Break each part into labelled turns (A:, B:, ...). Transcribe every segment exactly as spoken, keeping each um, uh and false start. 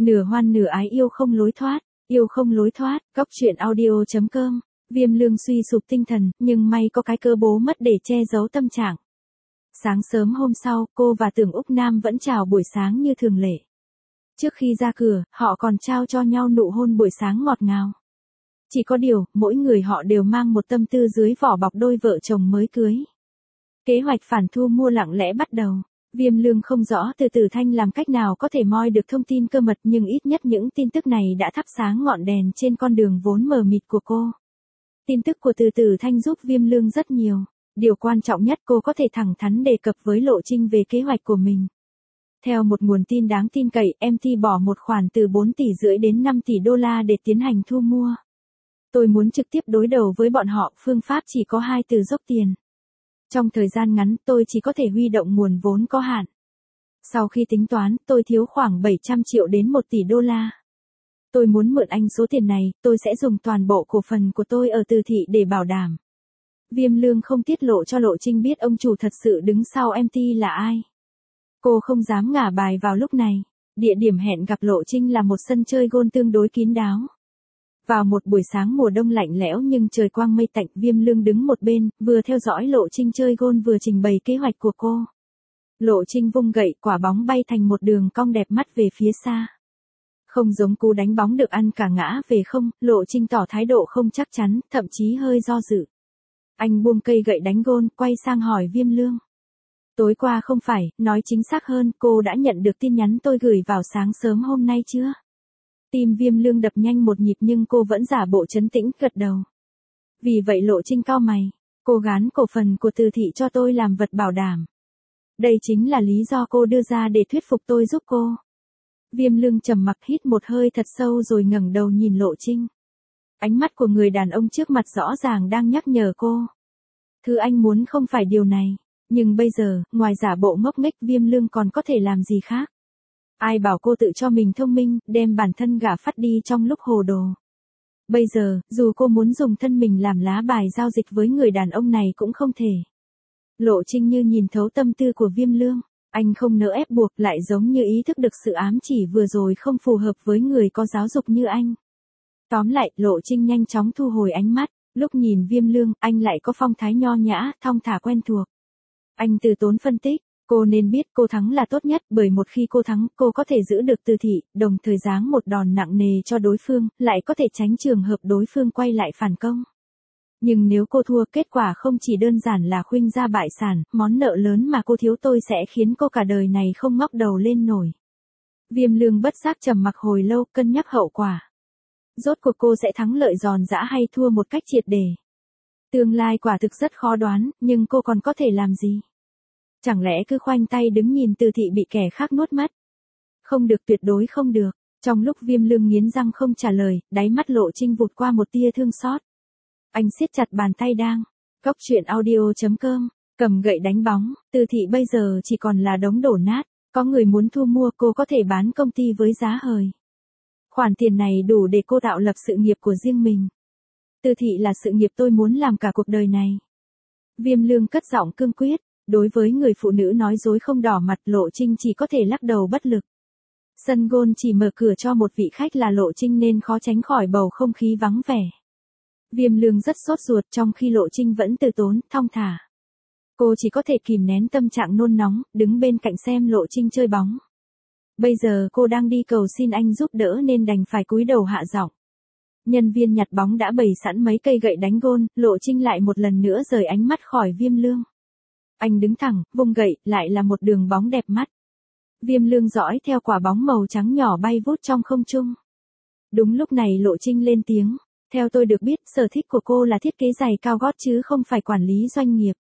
A: Nửa hoan nửa ái yêu không lối thoát, yêu không lối thoát, góc truyện audio.com. Viêm Lương suy sụp tinh thần, nhưng may có cái cơ bố mất để che giấu tâm trạng. Sáng sớm hôm sau, cô và Tưởng Úc Nam vẫn chào buổi sáng như thường lệ. Trước khi ra cửa, họ còn trao cho nhau nụ hôn buổi sáng ngọt ngào. Chỉ có điều, mỗi người họ đều mang một tâm tư dưới vỏ bọc đôi vợ chồng mới cưới. Kế hoạch phản thu mua lặng lẽ bắt đầu. Viêm Lương không rõ Từ Tử Thanh làm cách nào có thể moi được thông tin cơ mật, nhưng ít nhất những tin tức này đã thắp sáng ngọn đèn trên con đường vốn mờ mịt của cô. Tin tức của Từ Tử Thanh giúp Viêm Lương rất nhiều. Điều quan trọng nhất, cô có thể thẳng thắn đề cập với Lộ Trinh về kế hoạch của mình. Theo một nguồn tin đáng tin cậy, em tê bỏ một khoản từ bốn tỷ rưỡi đến năm tỷ đô la để tiến hành thu mua. Tôi muốn trực tiếp đối đầu với bọn họ, phương pháp chỉ có hai từ: dốc tiền. Trong thời gian ngắn, tôi chỉ có thể huy động nguồn vốn có hạn. Sau khi tính toán, tôi thiếu khoảng bảy trăm triệu đến một tỷ đô la. Tôi muốn mượn anh số tiền này, tôi sẽ dùng toàn bộ cổ phần của tôi ở Từ Thị để bảo đảm. Viêm Lương không tiết lộ cho Lộ Trinh biết ông chủ thật sự đứng sau em tê là ai. Cô không dám ngả bài vào lúc này. Địa điểm hẹn gặp Lộ Trinh là một sân chơi golf tương đối kín đáo. Vào một buổi sáng mùa đông lạnh lẽo nhưng trời quang mây tạnh, Viêm Lương đứng một bên, vừa theo dõi Lộ Trinh chơi golf vừa trình bày kế hoạch của cô. Lộ Trinh vung gậy, quả bóng bay thành một đường cong đẹp mắt về phía xa. Không giống cú đánh bóng được ăn cả ngã về không, Lộ Trinh tỏ thái độ không chắc chắn, thậm chí hơi do dự. Anh buông cây gậy đánh golf, quay sang hỏi Viêm Lương. Tối qua không phải, nói chính xác hơn, cô đã nhận được tin nhắn tôi gửi vào sáng sớm hôm nay chưa? Tim Viêm Lương đập nhanh một nhịp nhưng cô vẫn giả bộ trấn tĩnh, gật đầu. Vì vậy Lộ Trinh cau mày. Cô gán cổ phần của Từ Thị cho tôi làm vật bảo đảm. Đây chính là lý do cô đưa ra để thuyết phục tôi giúp cô. Viêm Lương trầm mặc, hít một hơi thật sâu rồi ngẩng đầu nhìn Lộ Trinh. Ánh mắt của người đàn ông trước mặt rõ ràng đang nhắc nhở cô. Thứ anh muốn không phải điều này. Nhưng bây giờ, ngoài giả bộ ngốc nghếch, Viêm Lương còn có thể làm gì khác? Ai bảo cô tự cho mình thông minh, đem bản thân gả phắt đi trong lúc hồ đồ. Bây giờ, dù cô muốn dùng thân mình làm lá bài giao dịch với người đàn ông này cũng không thể. Lộ Trinh như nhìn thấu tâm tư của Viêm Lương. Anh không nỡ ép buộc, lại giống như ý thức được sự ám chỉ vừa rồi không phù hợp với người có giáo dục như anh. Tóm lại, Lộ Trinh nhanh chóng thu hồi ánh mắt. Lúc nhìn Viêm Lương, anh lại có phong thái nho nhã, thong thả quen thuộc. Anh từ tốn phân tích. Cô nên biết cô thắng là tốt nhất, bởi một khi cô thắng, cô có thể giữ được Từ Thị, đồng thời giáng một đòn nặng nề cho đối phương, lại có thể tránh trường hợp đối phương quay lại phản công. Nhưng nếu cô thua, kết quả không chỉ đơn giản là khuynh gia bại sản, món nợ lớn mà cô thiếu tôi sẽ khiến cô cả đời này không ngóc đầu lên nổi. Viêm Lương bất giác trầm mặc hồi lâu, cân nhắc hậu quả. Rốt cuộc cô sẽ thắng lợi giòn giã hay thua một cách triệt để. Tương lai quả thực rất khó đoán, nhưng cô còn có thể làm gì? Chẳng lẽ cứ khoanh tay đứng nhìn Từ Thị bị kẻ khác nuốt mất? Không được, tuyệt đối không được. Trong lúc Viêm Lương nghiến răng không trả lời, đáy mắt Lộ Trinh vụt qua một tia thương xót. Anh siết chặt bàn tay đang. Góc truyện audio.com. Cầm gậy đánh bóng. Từ Thị bây giờ chỉ còn là đống đổ nát. Có người muốn thu mua, cô có thể bán công ty với giá hời. Khoản tiền này đủ để cô tạo lập sự nghiệp của riêng mình. Từ Thị là sự nghiệp tôi muốn làm cả cuộc đời này. Viêm Lương cất giọng cương quyết. Đối với người phụ nữ nói dối không đỏ mặt, Lộ Trinh chỉ có thể lắc đầu bất lực. Sân golf chỉ mở cửa cho một vị khách là Lộ Trinh nên khó tránh khỏi bầu không khí vắng vẻ. Viêm Lương rất sốt ruột trong khi Lộ Trinh vẫn từ tốn, thong thả. Cô chỉ có thể kìm nén tâm trạng nôn nóng, đứng bên cạnh xem Lộ Trinh chơi bóng. Bây giờ cô đang đi cầu xin anh giúp đỡ nên đành phải cúi đầu hạ giọng. Nhân viên nhặt bóng đã bày sẵn mấy cây gậy đánh golf, Lộ Trinh lại một lần nữa rời ánh mắt khỏi Viêm Lương. Anh đứng thẳng, vung gậy, lại là một đường bóng đẹp mắt. Viêm Lương dõi theo quả bóng màu trắng nhỏ bay vút trong không trung. Đúng lúc này Lộ Trinh lên tiếng. Theo tôi được biết, sở thích của cô là thiết kế giày cao gót chứ không phải quản lý doanh nghiệp.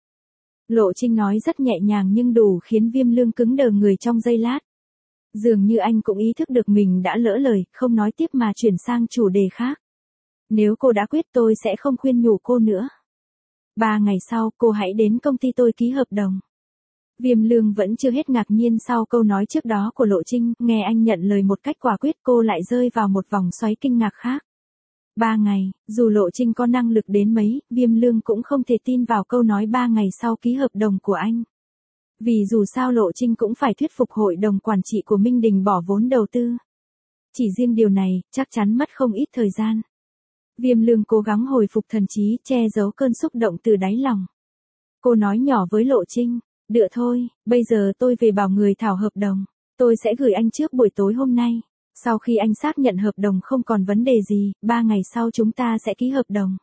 A: Lộ Trinh nói rất nhẹ nhàng nhưng đủ khiến Viêm Lương cứng đờ người trong giây lát. Dường như anh cũng ý thức được mình đã lỡ lời, không nói tiếp mà chuyển sang chủ đề khác. Nếu cô đã quyết, tôi sẽ không khuyên nhủ cô nữa. Ba ngày sau, cô hãy đến công ty tôi ký hợp đồng. Viêm Lương vẫn chưa hết ngạc nhiên sau câu nói trước đó của Lộ Trinh, nghe anh nhận lời một cách quả quyết, cô lại rơi vào một vòng xoáy kinh ngạc khác. Ba ngày, dù Lộ Trinh có năng lực đến mấy, Viêm Lương cũng không thể tin vào câu nói ba ngày sau ký hợp đồng của anh. Vì dù sao Lộ Trinh cũng phải thuyết phục hội đồng quản trị của Minh Đình bỏ vốn đầu tư. chỉ riêng điều này, chắc chắn mất không ít thời gian. Viêm Lương cố gắng hồi phục thần trí, che giấu cơn xúc động từ đáy lòng. Cô nói nhỏ với Lộ Trinh, được thôi, bây giờ tôi về bảo người thảo hợp đồng. Tôi sẽ gửi anh trước buổi tối hôm nay. Sau khi anh xác nhận hợp đồng không còn vấn đề gì, ba ngày sau chúng ta sẽ ký hợp đồng.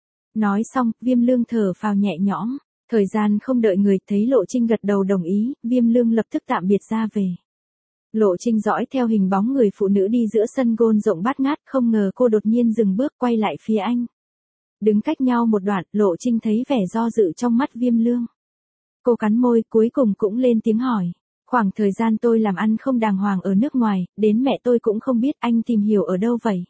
A: Nói xong, Viêm Lương thở phào nhẹ nhõm. Thời gian không đợi người, thấy Lộ Trinh gật đầu đồng ý, Viêm Lương lập tức tạm biệt ra về. Lộ Trinh dõi theo hình bóng người phụ nữ đi giữa sân golf rộng bát ngát, không ngờ cô đột nhiên dừng bước quay lại phía anh. Đứng cách nhau một đoạn, Lộ Trinh thấy vẻ do dự trong mắt Viêm Lương. Cô cắn môi, cuối cùng cũng lên tiếng hỏi. Khoảng thời gian tôi làm ăn không đàng hoàng ở nước ngoài, đến mẹ tôi cũng không biết, anh tìm hiểu ở đâu vậy?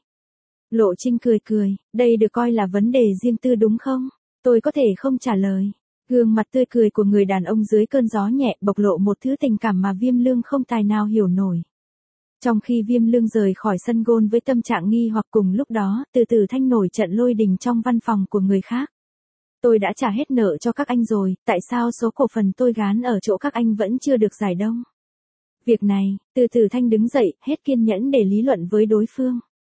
A: Lộ Trinh cười cười, đây được coi là vấn đề riêng tư đúng không? Tôi có thể không trả lời. Gương mặt tươi cười của người đàn ông dưới cơn gió nhẹ bộc lộ một thứ tình cảm mà Viêm Lương không tài nào hiểu nổi. Trong khi Viêm Lương rời khỏi sân golf với tâm trạng nghi hoặc, cùng lúc đó, từ từ thanh nổi trận lôi đình trong văn phòng của người khác. Tôi đã trả hết nợ cho các anh rồi, tại sao số cổ phần tôi gán ở chỗ các anh vẫn chưa được giải đông? Việc này, từ từ thanh đứng dậy, hết kiên nhẫn để lý luận với đối phương.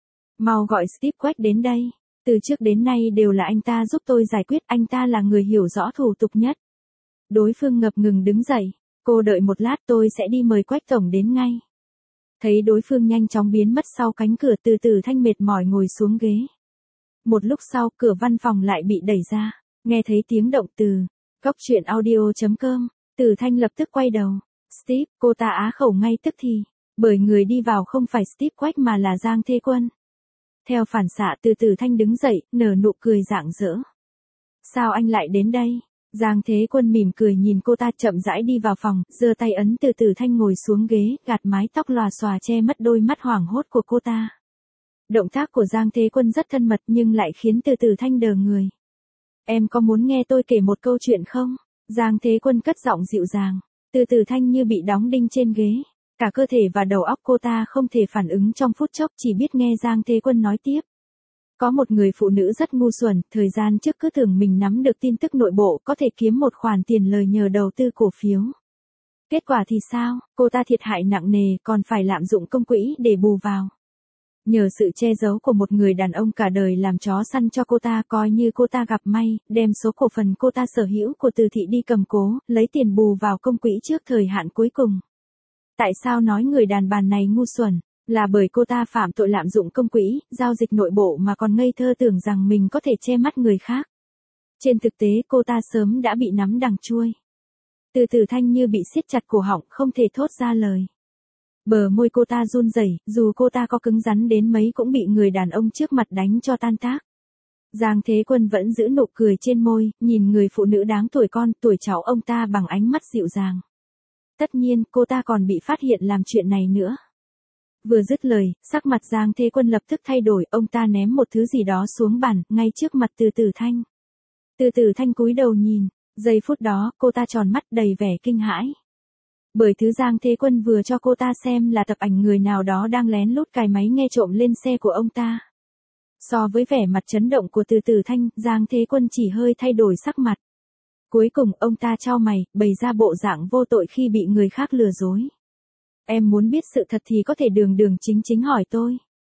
A: Mau gọi Steve Quách đến đây. Từ trước đến nay đều là anh ta giúp tôi giải quyết, anh ta là người hiểu rõ thủ tục nhất. Đối phương ngập ngừng đứng dậy, cô đợi một lát, tôi sẽ đi mời Quách tổng đến ngay. Thấy đối phương nhanh chóng biến mất sau cánh cửa, từ từ thanh mệt mỏi ngồi xuống ghế. Một lúc sau, cửa văn phòng lại bị đẩy ra, nghe thấy tiếng động từ góc truyện audio chấm com, Từ Thanh lập tức quay đầu. Steve, cô ta á khẩu ngay tức thì, bởi người đi vào không phải Steve Quách mà là Giang Thế Quân. Theo phản xạ, Từ Từ Thanh đứng dậy, nở nụ cười rạng rỡ. Sao anh lại đến đây? Giang Thế Quân mỉm cười nhìn cô ta, chậm rãi đi vào phòng, giơ tay ấn Từ Từ Thanh ngồi xuống ghế, gạt mái tóc lòa xòa che mất đôi mắt hoảng hốt của cô ta. Động tác của Giang Thế Quân rất thân mật nhưng lại khiến Từ Từ Thanh đờ người. Em có muốn nghe tôi kể một câu chuyện không? Giang Thế Quân cất giọng dịu dàng. Từ Từ Thanh như bị đóng đinh trên ghế. Cả cơ thể và đầu óc cô ta không thể phản ứng trong phút chốc, chỉ biết nghe Giang Thế Quân nói tiếp. Có một người phụ nữ rất ngu xuẩn, thời gian trước cứ tưởng mình nắm được tin tức nội bộ, có thể kiếm một khoản tiền lời nhờ đầu tư cổ phiếu. Kết quả thì sao? Cô ta thiệt hại nặng nề, còn phải lạm dụng công quỹ để bù vào. Nhờ sự che giấu của một người đàn ông cả đời làm chó săn cho cô ta, coi như cô ta gặp may, đem số cổ phần cô ta sở hữu của Từ thị đi cầm cố, lấy tiền bù vào công quỹ trước thời hạn cuối cùng. Tại sao nói người đàn bà này ngu xuẩn? Là bởi cô ta phạm tội lạm dụng công quỹ, giao dịch nội bộ mà còn ngây thơ tưởng rằng mình có thể che mắt người khác. Trên thực tế cô ta sớm đã bị nắm đằng chuôi. Từ Từ Thanh như bị siết chặt cổ họng, không thể thốt ra lời. Bờ môi cô ta run rẩy, dù cô ta có cứng rắn đến mấy cũng bị người đàn ông trước mặt đánh cho tan tác. Giang Thế Quân vẫn giữ nụ cười trên môi, nhìn người phụ nữ đáng tuổi con, tuổi cháu ông ta bằng ánh mắt dịu dàng. Tất nhiên, cô ta còn bị phát hiện làm chuyện này nữa. Vừa dứt lời, sắc mặt Giang Thế Quân lập tức thay đổi, ông ta ném một thứ gì đó xuống bàn, ngay trước mặt Từ Từ Thanh. Từ Từ Thanh cúi đầu nhìn, giây phút đó, cô ta tròn mắt đầy vẻ kinh hãi. Bởi thứ Giang Thế Quân vừa cho cô ta xem là tập ảnh người nào đó đang lén lút cài máy nghe trộm lên xe của ông ta. So với vẻ mặt chấn động của Từ Từ Thanh, Giang Thế Quân chỉ hơi thay đổi sắc mặt. Cuối cùng, ông ta chau mày, bày ra bộ dạng vô tội khi bị người khác lừa dối. Em muốn biết sự thật thì có thể đường đường chính chính hỏi tôi.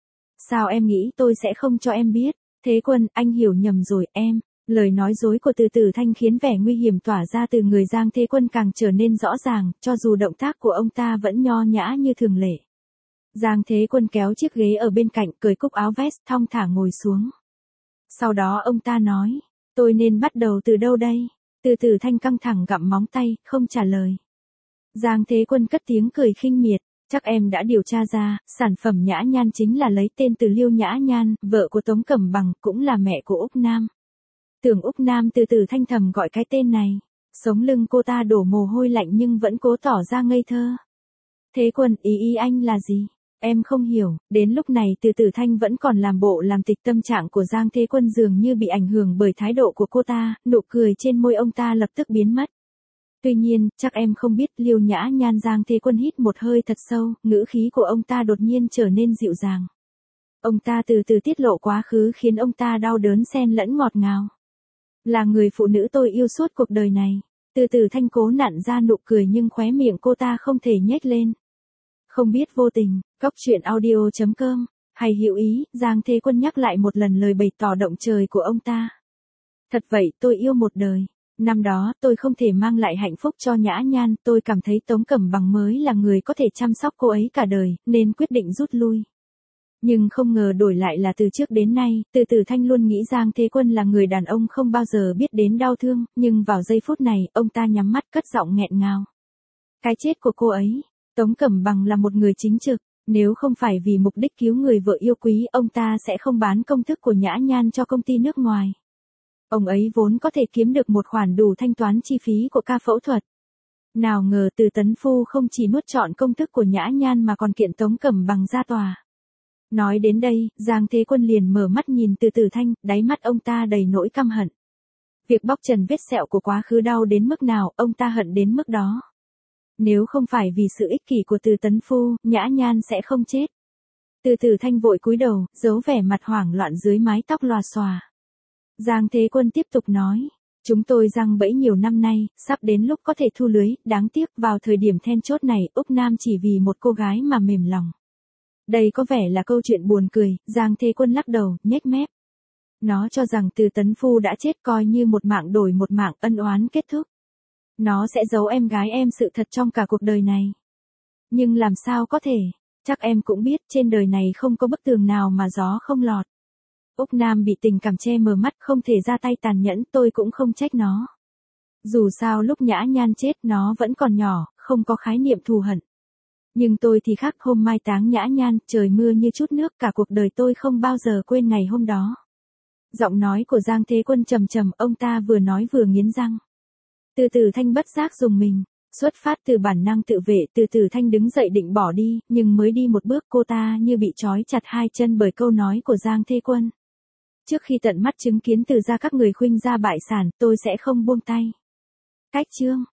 A: Sao em nghĩ tôi sẽ không cho em biết? Thế Quân, anh hiểu nhầm rồi em. Lời nói dối của Từ Từ Thanh khiến vẻ nguy hiểm tỏa ra từ người Giang Thế Quân càng trở nên rõ ràng, cho dù động tác của ông ta vẫn nho nhã như thường lệ. Giang Thế Quân kéo chiếc ghế ở bên cạnh, cởi cúc áo vest, thong thả ngồi xuống. Sau đó ông ta nói, tôi nên bắt đầu từ đâu đây? Từ Từ Thanh căng thẳng gặm móng tay, không trả lời. Giang Thế Quân cất tiếng cười khinh miệt, chắc em đã điều tra ra, sản phẩm Nhã Nhan chính là lấy tên từ Liêu Nhã Nhan, vợ của Tống Cẩm Bằng, cũng là mẹ của Úc Nam. Tưởng Úc Nam từ từ thanh thầm gọi cái tên này. Sống lưng cô ta đổ mồ hôi lạnh nhưng vẫn cố tỏ ra ngây thơ. Thế Quân, ý ý anh là gì? Em không hiểu. Đến lúc này Từ Từ Thanh vẫn còn làm bộ làm tịch, tâm trạng của Giang Thế Quân dường như bị ảnh hưởng bởi thái độ của cô ta, nụ cười trên môi ông ta lập tức biến mất. Tuy nhiên, chắc em không biết. Liêu Nhã Nhan. Giang Thế Quân hít một hơi thật sâu, ngữ khí của ông ta đột nhiên trở nên dịu dàng. Ông ta từ từ tiết lộ quá khứ khiến ông ta đau đớn xen lẫn ngọt ngào. Là người phụ nữ tôi yêu suốt cuộc đời này. Từ từ Thanh cố nặn ra nụ cười nhưng khóe miệng cô ta không thể nhếch lên. Không biết vô tình, Cóc truyện audio chấm com, hay hữu ý, Giang Thế Quân nhắc lại một lần lời bày tỏ động trời của ông ta. Thật vậy, tôi yêu một đời. Năm đó, tôi không thể mang lại hạnh phúc cho Nhã Nhan, tôi cảm thấy Tống Cẩm Bằng mới là người có thể chăm sóc cô ấy cả đời, nên quyết định rút lui. Nhưng không ngờ đổi lại là từ trước đến nay, Từ Tử Thanh luôn nghĩ Giang Thế Quân là người đàn ông không bao giờ biết đến đau thương, nhưng vào giây phút này, ông ta nhắm mắt cất giọng nghẹn ngào. Cái chết của cô ấy, Tống Cẩm Bằng là một người chính trực, nếu không phải vì mục đích cứu người vợ yêu quý, ông ta sẽ không bán công thức của Nhã Nhan cho công ty nước ngoài. Ông ấy vốn có thể kiếm được một khoản đủ thanh toán chi phí của ca phẫu thuật. Nào ngờ Từ Tấn Phu không chỉ nuốt trọn công thức của Nhã Nhan mà còn kiện Tống Cẩm Bằng ra tòa. Nói đến đây, Giang Thế Quân liền mở mắt nhìn Từ Tử Thanh, đáy mắt ông ta đầy nỗi căm hận. Việc bóc trần vết sẹo của quá khứ đau đến mức nào, ông ta hận đến mức đó. Nếu không phải vì sự ích kỷ của Từ Tấn Phu, Nhã Nhan sẽ không chết. Từ Tử Thanh vội cúi đầu, giấu vẻ mặt hoảng loạn dưới mái tóc lòa xòa. Giang Thế Quân tiếp tục nói, chúng tôi giăng bẫy nhiều năm nay, sắp đến lúc có thể thu lưới, đáng tiếc vào thời điểm then chốt này, Úc Nam chỉ vì một cô gái mà mềm lòng. Đây có vẻ là câu chuyện buồn cười, Giang Thế Quân lắc đầu, nhếch mép. Nó cho rằng Từ Tấn Phu đã chết coi như một mạng đổi một mạng, ân oán kết thúc. Nó sẽ giấu em gái em sự thật trong cả cuộc đời này. Nhưng làm sao có thể, chắc em cũng biết trên đời này không có bức tường nào mà gió không lọt. Úc Nam bị tình cảm che mờ mắt không thể ra tay tàn nhẫn, tôi cũng không trách nó. Dù sao lúc Nhã Nhan chết nó vẫn còn nhỏ, không có khái niệm thù hận. Nhưng tôi thì khác, hôm mai táng Nhã Nhan, trời mưa như chút nước, cả cuộc đời tôi không bao giờ quên ngày hôm đó. Giọng nói của Giang Thế Quân trầm trầm, ông ta vừa nói vừa nghiến răng. Từ Tử Thanh bất giác dùng mình, xuất phát từ bản năng tự vệ, Từ Tử Thanh đứng dậy định bỏ đi, nhưng mới đi một bước cô ta như bị trói chặt hai chân bởi câu nói của Giang Thế Quân. Trước khi tận mắt chứng kiến Từ gia các người khuynh gia bại sản, tôi sẽ không buông tay. Cách chương